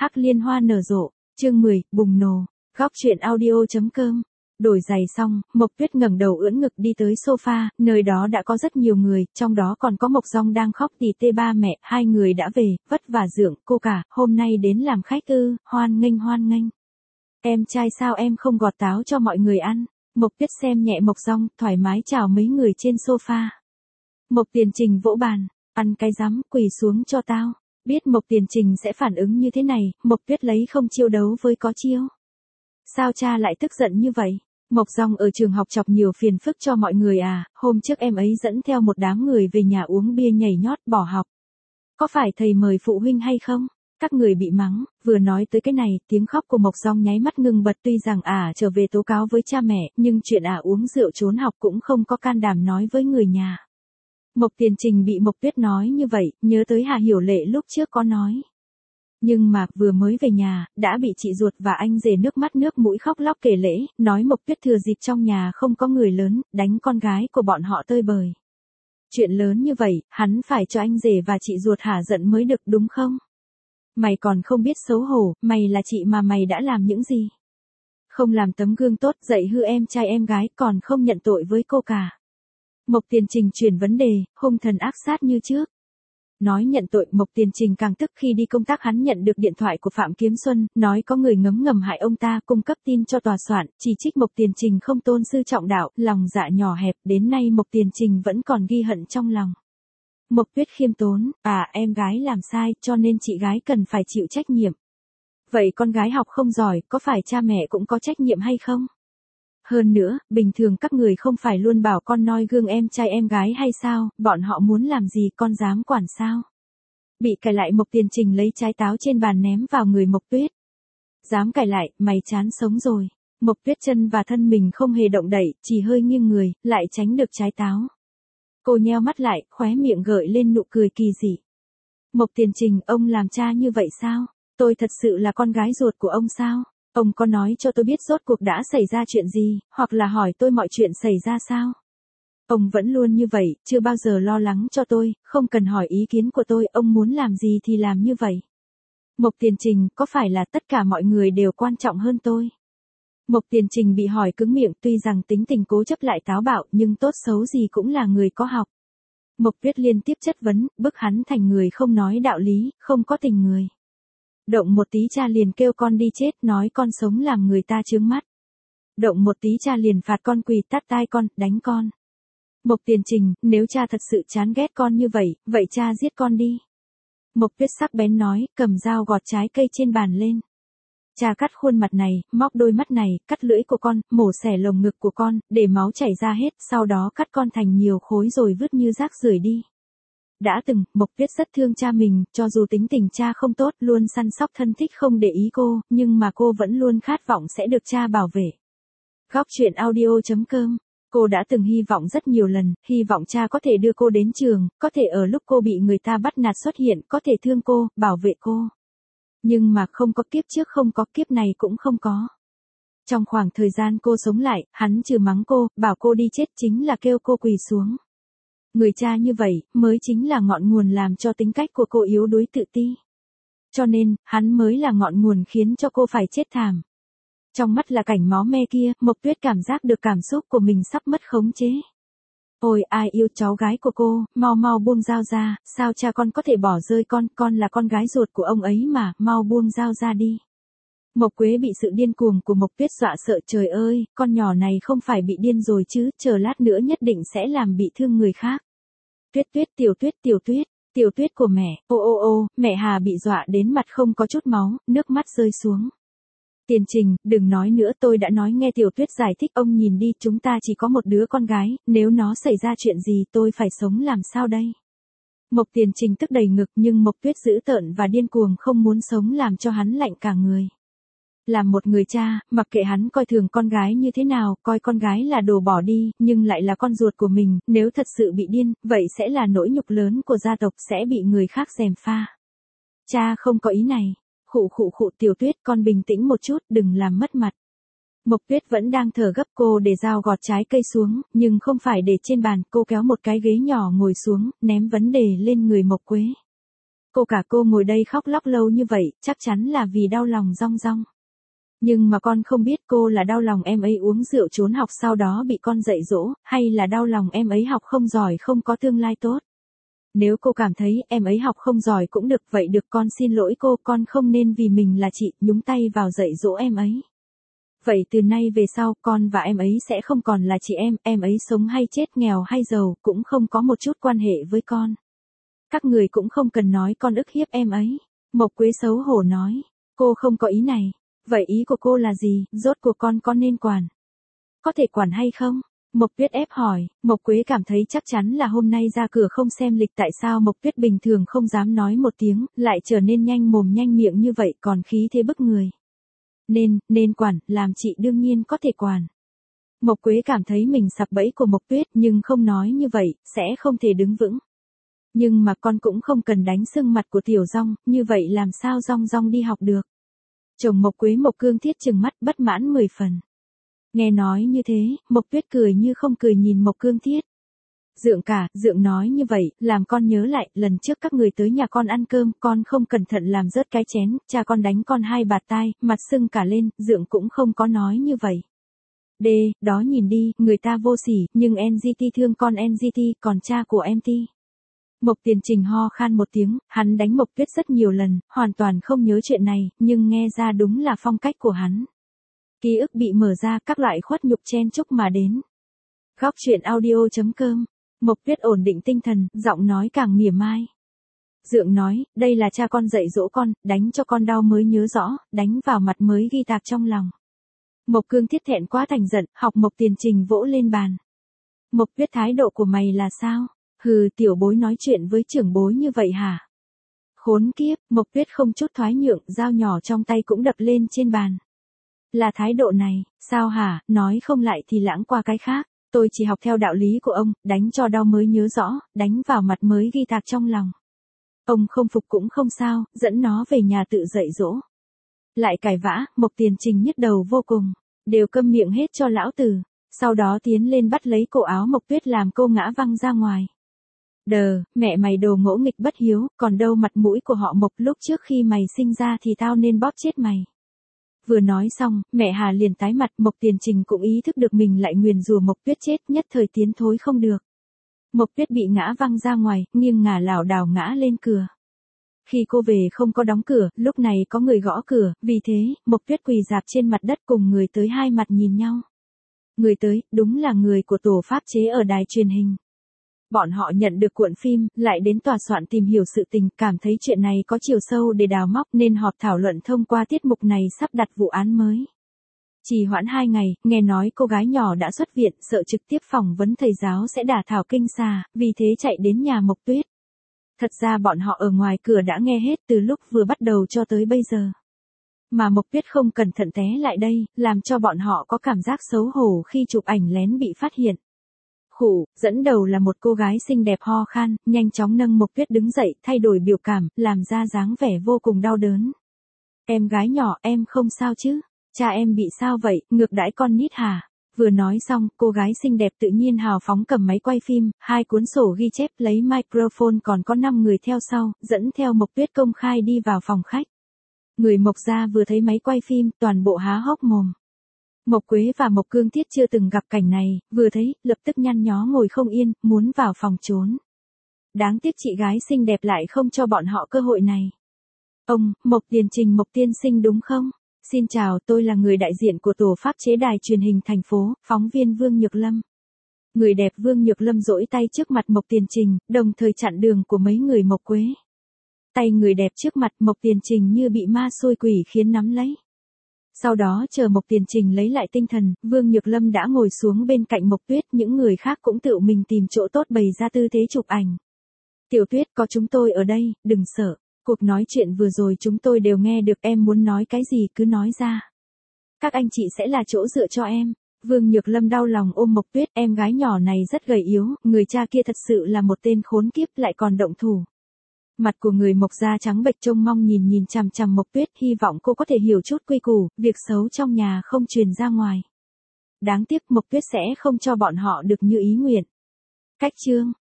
Hắc liên hoa nở rộ, chương 10, bùng nổ, góc truyện audio.com. Đổi giày xong, Mộc Tuyết ngẩng đầu ưỡn ngực đi tới sofa, nơi đó đã có rất nhiều người, trong đó còn có Mộc Dong đang khóc tỉ tê ba mẹ, hai người đã về, vất vả dưỡng, cô cả, hôm nay đến làm khách ư, hoan nghênh hoan nghênh. Em trai sao em không gọt táo cho mọi người ăn? Mộc Tuyết xem nhẹ Mộc Dong, thoải mái chào mấy người trên sofa. Mộc Tiền Trình vỗ bàn, ăn cái rắm, quỳ xuống cho tao. Biết Mộc Tiền Trình sẽ phản ứng như thế này, Mộc Tuyết lấy không chiêu đấu với có chiêu. Sao cha lại tức giận như vậy? Mộc Dong ở trường học chọc nhiều phiền phức cho mọi người à, hôm trước em ấy dẫn theo một đám người về nhà uống bia nhảy nhót bỏ học. Có phải thầy mời phụ huynh hay không? Các người bị mắng, vừa nói tới cái này, tiếng khóc của Mộc Dong nháy mắt ngừng bật tuy rằng trở về tố cáo với cha mẹ, nhưng chuyện uống rượu trốn học cũng không có can đảm nói với người nhà. Mộc Tiền Trình bị Mộc Tuyết nói như vậy, nhớ tới Hà Hiểu Lệ lúc trước có nói. Nhưng mà vừa mới về nhà, đã bị chị ruột và anh rể nước mắt nước mũi khóc lóc kể lễ, nói Mộc Tuyết thừa dịp trong nhà không có người lớn, đánh con gái của bọn họ tơi bời. Chuyện lớn như vậy, hắn phải cho anh rể và chị ruột hả giận mới được đúng không? Mày còn không biết xấu hổ, mày là chị mà mày đã làm những gì? Không làm tấm gương tốt dạy hư em trai em gái còn không nhận tội với cô cả. Mộc Tiền Trình chuyển vấn đề, hung thần ác sát như trước. Nói nhận tội, Mộc Tiền Trình càng tức khi đi công tác hắn nhận được điện thoại của Phạm Kiếm Xuân, nói có người ngấm ngầm hại ông ta, cung cấp tin cho tòa soạn, chỉ trích Mộc Tiền Trình không tôn sư trọng đạo, lòng dạ nhỏ hẹp, đến nay Mộc Tiền Trình vẫn còn ghi hận trong lòng. Mộc Tuyết khiêm tốn, em gái làm sai, cho nên chị gái cần phải chịu trách nhiệm. Vậy con gái học không giỏi, có phải cha mẹ cũng có trách nhiệm hay không? Hơn nữa, bình thường các người không phải luôn bảo con noi gương em trai em gái hay sao, bọn họ muốn làm gì con dám quản sao? Bị cãi lại Mộc Tiền Trình lấy trái táo trên bàn ném vào người Mộc Tuyết. Dám cãi lại, mày chán sống rồi. Mộc Tuyết chân và thân mình không hề động đậy, chỉ hơi nghiêng người, lại tránh được trái táo. Cô nheo mắt lại, khóe miệng gợi lên nụ cười kỳ dị. Mộc Tiền Trình, ông làm cha như vậy sao? Tôi thật sự là con gái ruột của ông sao? Ông có nói cho tôi biết rốt cuộc đã xảy ra chuyện gì, hoặc là hỏi tôi mọi chuyện xảy ra sao? Ông vẫn luôn như vậy, chưa bao giờ lo lắng cho tôi, không cần hỏi ý kiến của tôi, ông muốn làm gì thì làm như vậy. Mộc Tiền Trình, có phải là tất cả mọi người đều quan trọng hơn tôi? Mộc Tiền Trình bị hỏi cứng miệng, tuy rằng tính tình cố chấp lại táo bạo, nhưng tốt xấu gì cũng là người có học. Mộc Tuyết liên tiếp chất vấn, bức hắn thành người không nói đạo lý, không có tình người. Động một tí cha liền kêu con đi chết, nói con sống làm người ta chướng mắt. Động một tí cha liền phạt con quỳ tát tai con, đánh con. Mộc Tiền Trình, nếu cha thật sự chán ghét con như vậy, vậy cha giết con đi. Mộc Tuyết sắc bén nói, cầm dao gọt trái cây trên bàn lên. Cha cắt khuôn mặt này, móc đôi mắt này, cắt lưỡi của con, mổ xẻ lồng ngực của con, để máu chảy ra hết, sau đó cắt con thành nhiều khối rồi vứt như rác rưởi đi. Đã từng, Mộc Tuyết rất thương cha mình, cho dù tính tình cha không tốt, luôn săn sóc thân thích không để ý cô, nhưng mà cô vẫn luôn khát vọng sẽ được cha bảo vệ. Góc truyện audio.com. Cô đã từng hy vọng rất nhiều lần, hy vọng cha có thể đưa cô đến trường, có thể ở lúc cô bị người ta bắt nạt xuất hiện, có thể thương cô, bảo vệ cô. Nhưng mà không có kiếp trước, không có kiếp này cũng không có. Trong khoảng thời gian cô sống lại, hắn trừ mắng cô, bảo cô đi chết chính là kêu cô quỳ xuống. Người cha như vậy, mới chính là ngọn nguồn làm cho tính cách của cô yếu đuối tự ti. Cho nên, hắn mới là ngọn nguồn khiến cho cô phải chết thảm. Trong mắt là cảnh máu me kia, Mộc Tuyết cảm giác được cảm xúc của mình sắp mất khống chế. Ôi, ai yêu cháu gái của cô, mau mau buông dao ra, sao cha con có thể bỏ rơi con là con gái ruột của ông ấy mà, mau buông dao ra đi. Mộc Quế bị sự điên cuồng của Mộc Tuyết dọa sợ, trời ơi, con nhỏ này không phải bị điên rồi chứ, chờ lát nữa nhất định sẽ làm bị thương người khác. Tuyết Tuyết, tiểu Tuyết của mẹ, ô, mẹ Hà bị dọa đến mặt không có chút máu, nước mắt rơi xuống. Tiền Trình, đừng nói nữa, tôi đã nói nghe Tiểu Tuyết giải thích, ông nhìn đi, chúng ta chỉ có một đứa con gái, nếu nó xảy ra chuyện gì tôi phải sống làm sao đây? Mộc Tiền Trình tức đầy ngực, nhưng Mộc Tuyết dữ tợn và điên cuồng không muốn sống làm cho hắn lạnh cả người. Làm một người cha, mặc kệ hắn coi thường con gái như thế nào, coi con gái là đồ bỏ đi, nhưng lại là con ruột của mình, nếu thật sự bị điên, vậy sẽ là nỗi nhục lớn của gia tộc, sẽ bị người khác gièm pha. Cha không có ý này. Khụ, Tiểu Tuyết, con bình tĩnh một chút, đừng làm mất mặt. Mộc Tuyết vẫn đang thở gấp, cô để dao gọt trái cây xuống, nhưng không phải để trên bàn, cô kéo một cái ghế nhỏ ngồi xuống, ném vấn đề lên người Mộc Quế. Cô ngồi đây khóc lóc lâu như vậy, chắc chắn là vì đau lòng Rong Rong. Nhưng mà con không biết cô là đau lòng em ấy uống rượu trốn học sau đó bị con dạy dỗ, hay là đau lòng em ấy học không giỏi không có tương lai tốt. Nếu cô cảm thấy em ấy học không giỏi cũng được, vậy được, con xin lỗi cô, con không nên vì mình là chị, nhúng tay vào dạy dỗ em ấy. Vậy từ nay về sau con và em ấy sẽ không còn là chị em ấy sống hay chết, nghèo hay giàu cũng không có một chút quan hệ với con. Các người cũng không cần nói con ức hiếp em ấy. Mộc Quế xấu hổ nói, cô không có ý này. Vậy ý của cô là gì, rốt cuộc con nên quản? Có thể quản hay không? Mộc Tuyết ép hỏi. Mộc Quế cảm thấy chắc chắn là hôm nay ra cửa không xem lịch, tại sao Mộc Tuyết bình thường không dám nói một tiếng, lại trở nên nhanh mồm nhanh miệng như vậy, còn khí thế bức người. Nên quản, làm chị đương nhiên có thể quản. Mộc Quế cảm thấy mình sập bẫy của Mộc Tuyết, nhưng không nói như vậy, sẽ không thể đứng vững. Nhưng mà con cũng không cần đánh sưng mặt của Tiểu Rong, như vậy làm sao Rong Rong đi học được. Chồng Mộc Quế Mộc Cương Thiết trừng mắt bất mãn 10 phần. Nghe nói như thế, Mộc Tuyết cười như không cười nhìn Mộc Cương Thiết. Dượng nói như vậy, làm con nhớ lại, lần trước các người tới nhà con ăn cơm, con không cẩn thận làm rớt cái chén, cha con đánh con 2 bạt tai, mặt sưng cả lên, Dượng cũng không có nói như vậy. Đó nhìn đi, người ta vô sỉ, nhưng NGT thương con NGT, còn cha của em ti. Mộc Tiền Trình ho khan một tiếng, hắn đánh Mộc Tuyết rất nhiều lần, hoàn toàn không nhớ chuyện này, nhưng nghe ra đúng là phong cách của hắn. Ký ức bị mở ra, các loại khuất nhục chen chúc mà đến. Góc truyện audio.com. Mộc Tuyết ổn định tinh thần, giọng nói càng mỉa mai. Dượng nói, đây là cha con dạy dỗ con, đánh cho con đau mới nhớ rõ, đánh vào mặt mới ghi tạc trong lòng. Mộc Cương Thiết thẹn quá thành giận, học Mộc Tiền Trình vỗ lên bàn. Mộc Tuyết, thái độ của mày là sao? Hừ, tiểu bối nói chuyện với trưởng bối như vậy hả? Khốn kiếp, Mộc Tuyết không chút thoái nhượng, dao nhỏ trong tay cũng đập lên trên bàn. Là thái độ này, sao hả, nói không lại thì lãng qua cái khác. Tôi chỉ học theo đạo lý của ông, đánh cho đau mới nhớ rõ, đánh vào mặt mới ghi tạc trong lòng. Ông không phục cũng không sao, dẫn nó về nhà tự dạy dỗ. Lại cãi vã, Mộc Tiền Trình nhức đầu vô cùng. Đều câm miệng hết cho lão tử. Sau đó tiến lên bắt lấy cổ áo Mộc Tuyết làm cô ngã văng ra ngoài. Mẹ mày đồ ngỗ nghịch bất hiếu, còn đâu mặt mũi của họ Mộc, lúc trước khi mày sinh ra thì tao nên bóp chết mày. Vừa nói xong, mẹ Hà liền tái mặt, Mộc Tiền Trình cũng ý thức được mình lại nguyền rủa Mộc Tuyết chết, nhất thời tiến thối không được. Mộc Tuyết bị ngã văng ra ngoài, nghiêng ngả lảo đảo ngã lên cửa. Khi cô về không có đóng cửa, lúc này có người gõ cửa, vì thế, Mộc Tuyết quỳ rạp trên mặt đất cùng người tới hai mặt nhìn nhau. Người tới, đúng là người của tổ pháp chế ở đài truyền hình. Bọn họ nhận được cuộn phim, lại đến tòa soạn tìm hiểu sự tình, cảm thấy chuyện này có chiều sâu để đào móc nên họp thảo luận thông qua tiết mục này sắp đặt vụ án mới. Trì hoãn 2 ngày, nghe nói cô gái nhỏ đã xuất viện, sợ trực tiếp phỏng vấn thầy giáo sẽ đả thảo kinh xà, vì thế chạy đến nhà Mộc Tuyết. Thật ra bọn họ ở ngoài cửa đã nghe hết từ lúc vừa bắt đầu cho tới bây giờ. Mà Mộc Tuyết không cẩn thận té lại đây, làm cho bọn họ có cảm giác xấu hổ khi chụp ảnh lén bị phát hiện. Dẫn đầu là một cô gái xinh đẹp ho khan, nhanh chóng nâng Mộc Tuyết đứng dậy, thay đổi biểu cảm, làm ra dáng vẻ vô cùng đau đớn. Em gái nhỏ, em không sao chứ? Cha em bị sao vậy, ngược đãi con nít hả? Vừa nói xong, cô gái xinh đẹp tự nhiên hào phóng cầm máy quay phim, 2 cuốn sổ ghi chép, lấy microphone, còn có 5 người theo sau, dẫn theo Mộc Tuyết công khai đi vào phòng khách. Người Mộc gia vừa thấy máy quay phim, toàn bộ há hốc mồm. Mộc Quế và Mộc Cương Thiết chưa từng gặp cảnh này, vừa thấy, lập tức nhăn nhó ngồi không yên, muốn vào phòng trốn. Đáng tiếc chị gái xinh đẹp lại không cho bọn họ cơ hội này. Ông, Mộc Tiền Trình Mộc tiên sinh đúng không? Xin chào, tôi là người đại diện của tổ pháp chế đài truyền hình thành phố, phóng viên Vương Nhược Lâm. Người đẹp Vương Nhược Lâm duỗi tay trước mặt Mộc Tiền Trình, đồng thời chặn đường của mấy người Mộc Quế. Tay người đẹp trước mặt Mộc Tiền Trình như bị ma xôi quỷ khiến nắm lấy. Sau đó chờ Mộc Tiền Trình lấy lại tinh thần, Vương Nhược Lâm đã ngồi xuống bên cạnh Mộc Tuyết, những người khác cũng tự mình tìm chỗ tốt bày ra tư thế chụp ảnh. Tiểu Tuyết, có chúng tôi ở đây, đừng sợ. Cuộc nói chuyện vừa rồi chúng tôi đều nghe được, em muốn nói cái gì cứ nói ra. Các anh chị sẽ là chỗ dựa cho em. Vương Nhược Lâm đau lòng ôm Mộc Tuyết, em gái nhỏ này rất gầy yếu, người cha kia thật sự là một tên khốn kiếp lại còn động thủ. Mặt của người Mộc da trắng bệch trông mong nhìn chằm chằm Mộc Tuyết, hy vọng cô có thể hiểu chút quy củ, việc xấu trong nhà không truyền ra ngoài. Đáng tiếc Mộc Tuyết sẽ không cho bọn họ được như ý nguyện. Cách chương